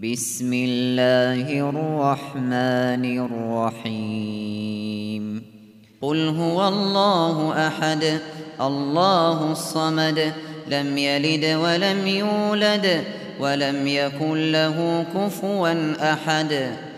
بسم الله الرحمن الرحيم قل هو الله أحد الله الصمد لم يلد ولم يولد ولم يكن له كفوا أحد